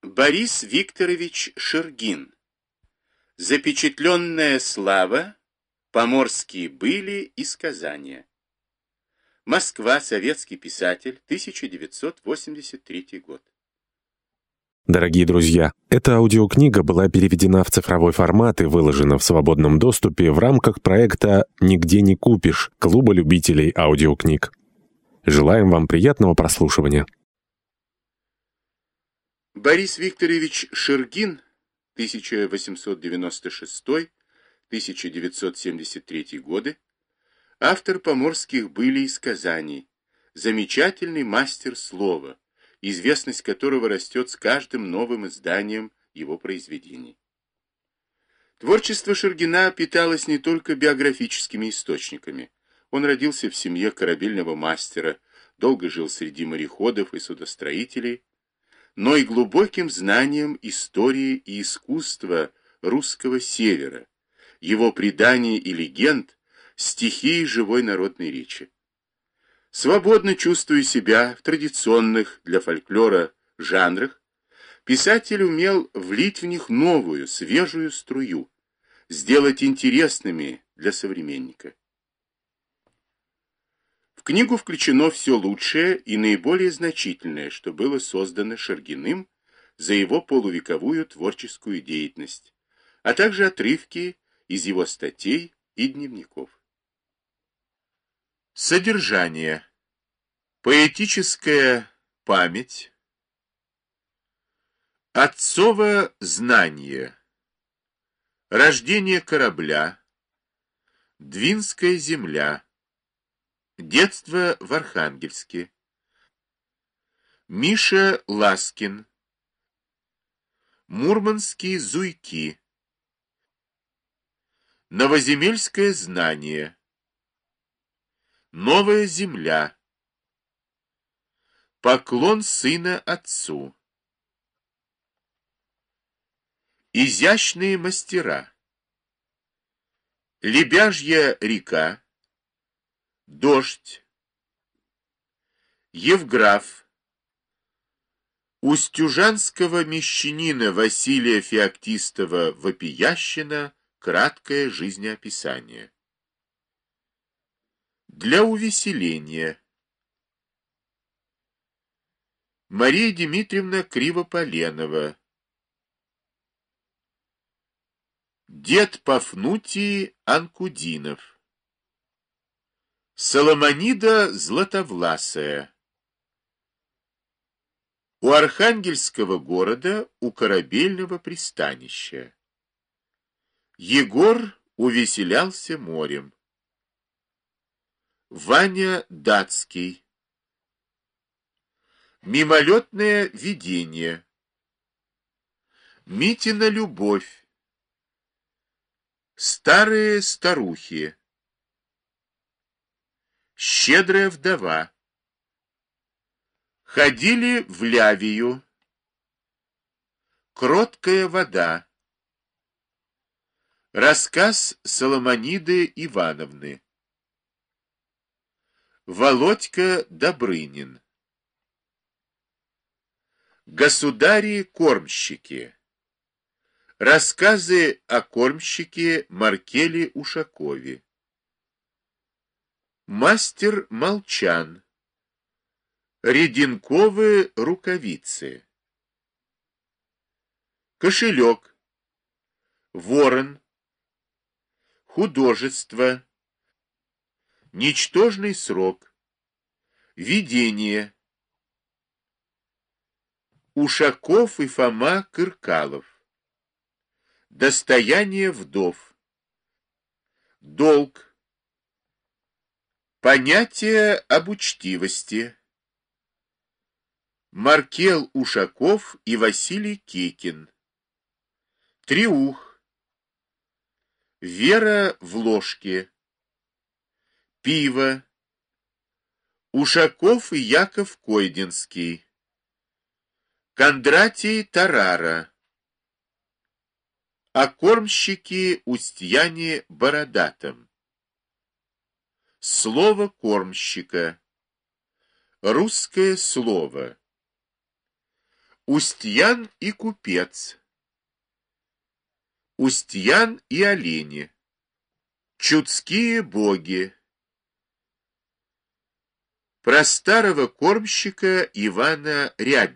Борис Викторович Шергин. Запечатленная слава. Поморские были и сказания. Москва. Советский писатель. 1983 год. Дорогие друзья, эта аудиокнига была переведена в цифровой формат и выложена в свободном доступе в рамках проекта «Нигде не купишь» Клуба любителей аудиокниг. Желаем вам приятного прослушивания. Борис Викторович Шергин, 1896-1973 годы, автор поморских былей и сказаний, замечательный мастер слова, известность которого растет с каждым новым изданием его произведений. Творчество Шергина питалось не только биографическими источниками. Он родился в семье корабельного мастера, долго жил среди мореходов и судостроителей, но и глубоким знанием истории и искусства русского севера, его преданий и легенд, стихии живой народной речи. Свободно чувствуя себя в традиционных для фольклора жанрах, писатель умел влить в них новую, свежую струю, сделать интересными для современника. В книгу включено все лучшее и наиболее значительное, что было создано Шергиным за его полувековую творческую деятельность, а также отрывки из его статей и дневников. Содержание. Поэтическая память. Отцово знание. Рождение корабля. Двинская земля. Детство в Архангельске. Миша Ласкин. Мурманские зуйки. Новоземельское знание. Новая земля. Поклон сына отцу. Изящные мастера. Лебяжья река. Дождь. Евграф. Устюжанского мещанина Василия Феоктистова Вопиящина краткое жизнеописание. Для увеселения. Мария Дмитриевна Кривополенова. Дед Пафнутий Анкудинов. Соломонида Златовласая. У Архангельского города, у корабельного пристанища. Егор увеселялся морем. Ваня Датский. Мимолетное видение. Митина любовь. Старые старухи. Щедрая вдова. Ходили в Лявию. Кроткая вода. Рассказ Соломониды Ивановны. Володька Добрынин. Государи-кормщики. Рассказы о кормщике Маркеле Ушакове. Мастер Молчан. Реденковые рукавицы. Кошелек. Ворон. Художество. Ничтожный срок. Видение. Ушаков и Фома Кыркалов. Достояние вдов. Долг. Понятие об учтивости. Маркел Ушаков и Василий Кекин. Триух. Вера в ложке. Пиво. Ушаков и Яков Койдинский. Кондратий Тарара. О кормщике Устьяне Бородатом. Слово кормщика. Русское слово. Устьян и купец. Устьян и олени. Чудские боги. Про старого кормщика Ивана Рябь.